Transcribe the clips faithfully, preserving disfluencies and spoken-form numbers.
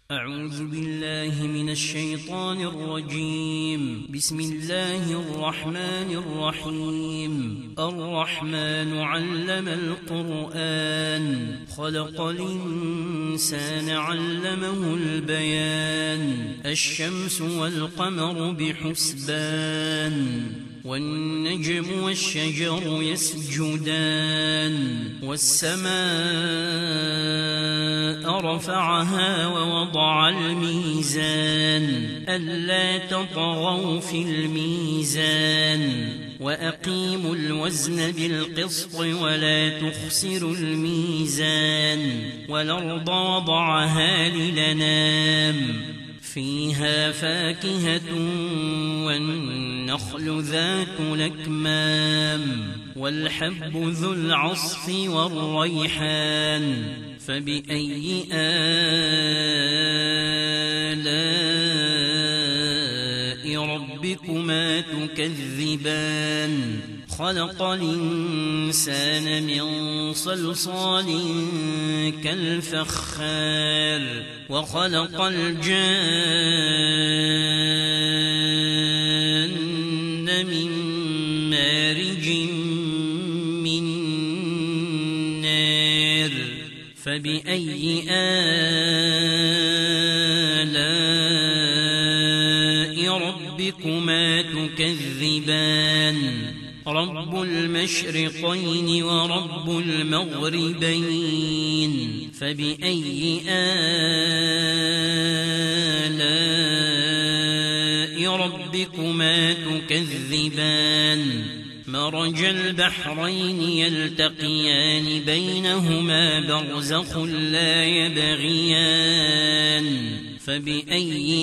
أعوذ بالله من الشيطان الرجيم. بسم الله الرحمن الرحيم. الرحمن علم القرآن خلق الإنسان علمه البيان. الشمس والقمر بحسبان والنجم والشجر يسجدان. والسماء رفعها ووضع الميزان ألا تطغوا في الميزان وأقيموا الوزن بالقسط ولا تخسروا الميزان. والأرض وضعها للأنام فيها فاكهة والنخل ذات الأكمام والحب ذو العصف والريحان. فبأي آلاء ربكما تكذبان؟ خلق الإنسان من صلصال كالفخار وخلق الجان من مارج من نار. فبأي آلاء ربكما تكذبان؟ رب المشرقين ورب المغربين. فبأي آلاء ربكما تكذبان؟ مرج البحرين يلتقيان بينهما برزخ لا يبغيان. فبأي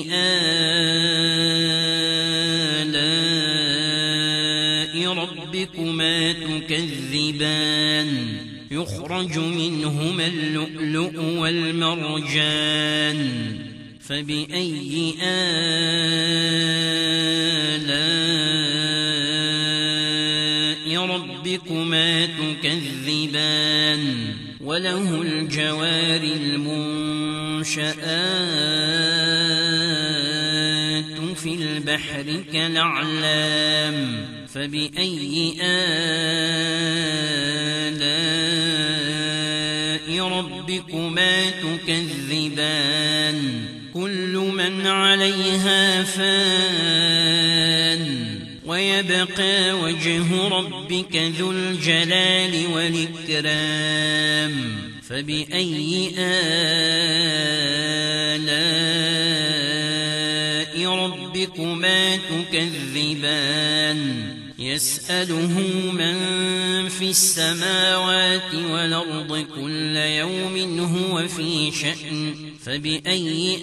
آلاء ربكما تكذبان؟ يخرج منهما اللؤلؤ والمرجان. فبأي آلاء ربكما تكذبان؟ وله الجوار المنشآت في البحر كالأعلام. فبأي آلاء ربكما تكذبان؟ كل من عليها فان ويبقى وجه ربك ذو الجلال والإكرام. فبأي آلاء ربكما تكذبان؟ يسأله من في السماوات والأرض كل يوم هو في شأن. فبأي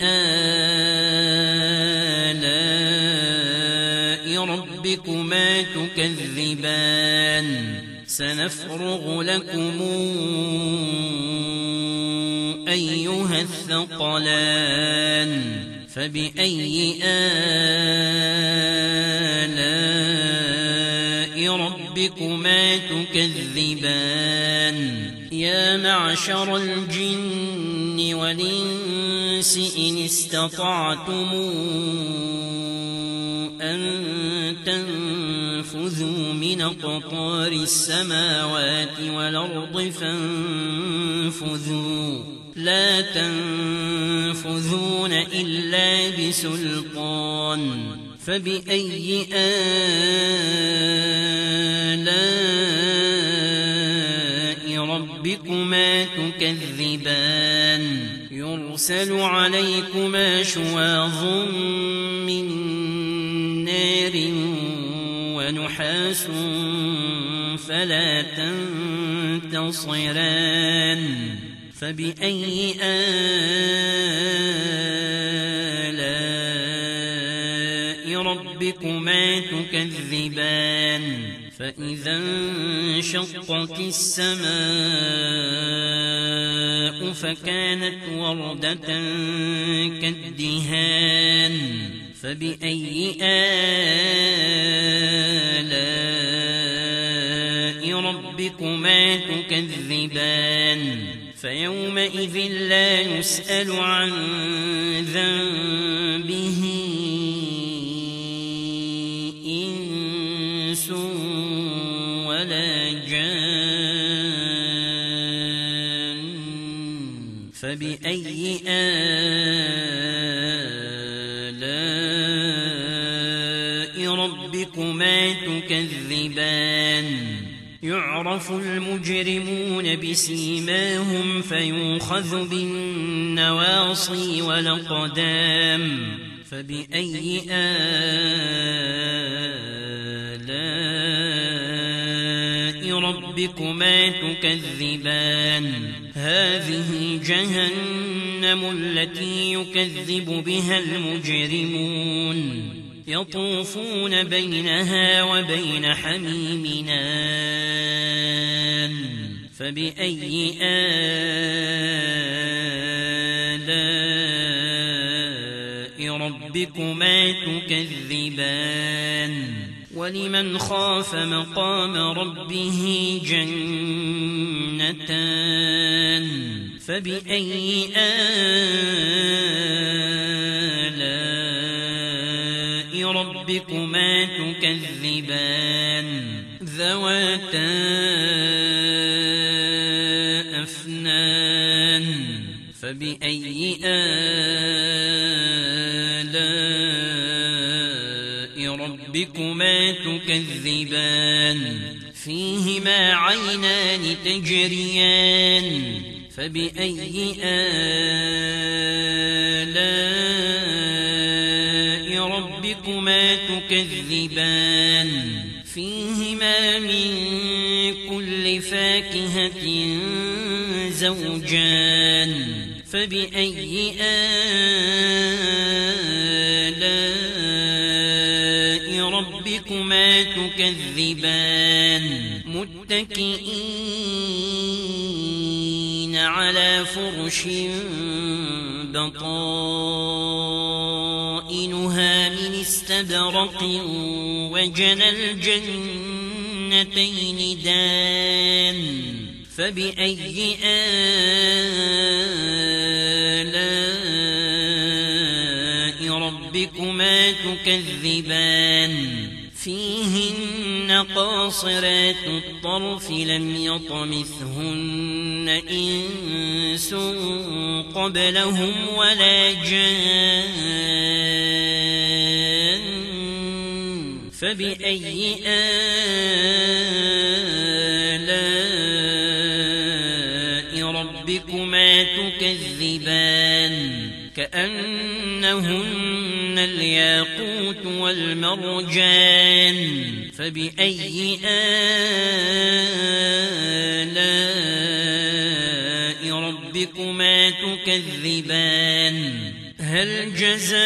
آلاء ربكما تكذبان؟ سنفرغ لكم أيها الثقلان. فبأي آلاء ربكما تكذبان؟ يا معشر الجن والإنس إن استطعتم أن تنفذوا من أقطار السماوات والأرض فانفذوا لا تنفذون إلا بسلطان. فبأي آلاء ربكما تكذبان؟ يرسل عليكما شواظ من نار ونحاس فلا تنتصران. فبأي آلاء ربكما تكذبان؟ فإذا انشقت السماء فكانت وردة كالدهان. فبأي آلاء ربكما تكذبان؟ فيومئذ لا يسأل عن ذنبه إنس ولا جان فبأي آلاء ربكما تكذبان يعرف المجرمون بسيماهم فيؤخذ بالنواصي والأقدام فبأي آلاء ربكما تكذبان هذه جهنم التي يكذب بها المجرمون يطوفون بينها وبين حميم آن فبأي آلاء ربكما تكذبان ولمن خاف مقام ربه جنتان فبأي آلاء ربكما تكذبان ذواتا أفنان فبأي آلاء ربكما تكذبان فيهما عينان تجريان فبأي آلاء ربكما تكذبان فيهما من كل فاكهة زوجان فبأي آلاء ربكما تكذبان متكئين على فرش بطائنها من استبرق وجنى الجنتين دان فبأي آلاء ربكما تكذبان فيهن قاصرات الطرف لم يطمثهن إنس قبلهم ولا جان فبأي آلاء ربكما تكذبان كأنهن الياقوت والمرجان فبأي آلاء ربكما تكذبان هل جزاء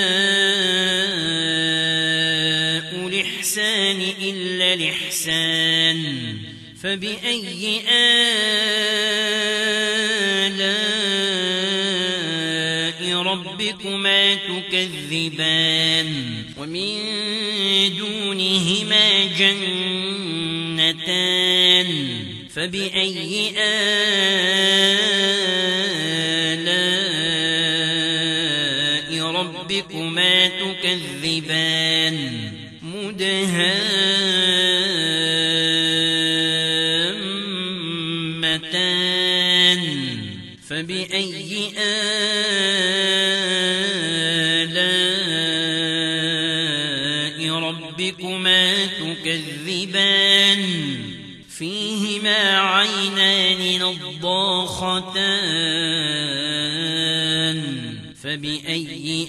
الإحسان إلا الإحسان فبأي آلاء ربكما تكذبان ومن دونهما جنتان فبأي آلاء ربكما تكذبان مدهامتان فبأي آلاء ربكما تكذبان فيهما عينان نضاختان فبأي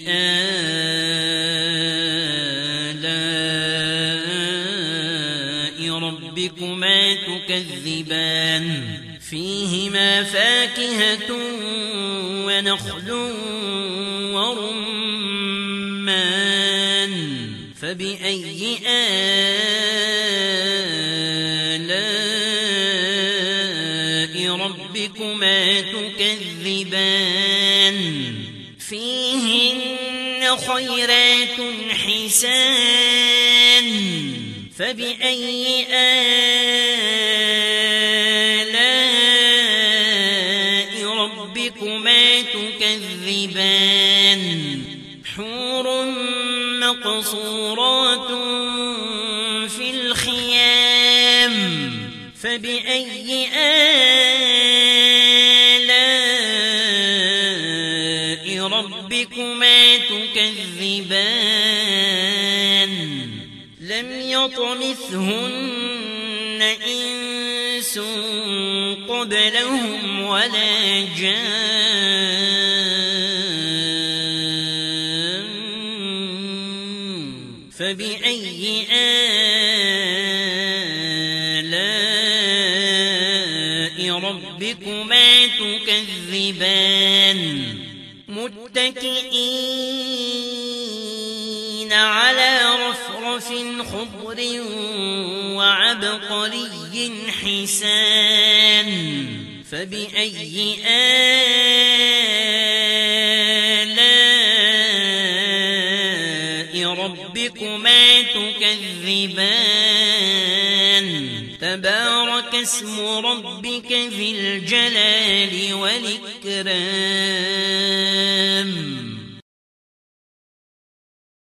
آلاء ربكما تكذبان فيهما فاكهة ونخل ورمان فبأي آلاء ربكما تكذبان فيهن خيرات حسان فبأي آلاء الحسبان حور مقصورات في الخيام فبأي آلاء ربكما تكذبان لم يطمثهن إنس قبلهم ولا جان فبأي آلاء ربكما تكذبان متكئين على رفرف خضر وعبقري حسان فبأي آلاء ربكما تكذبان تبارك اسم ربك ذي الجلال والإكرام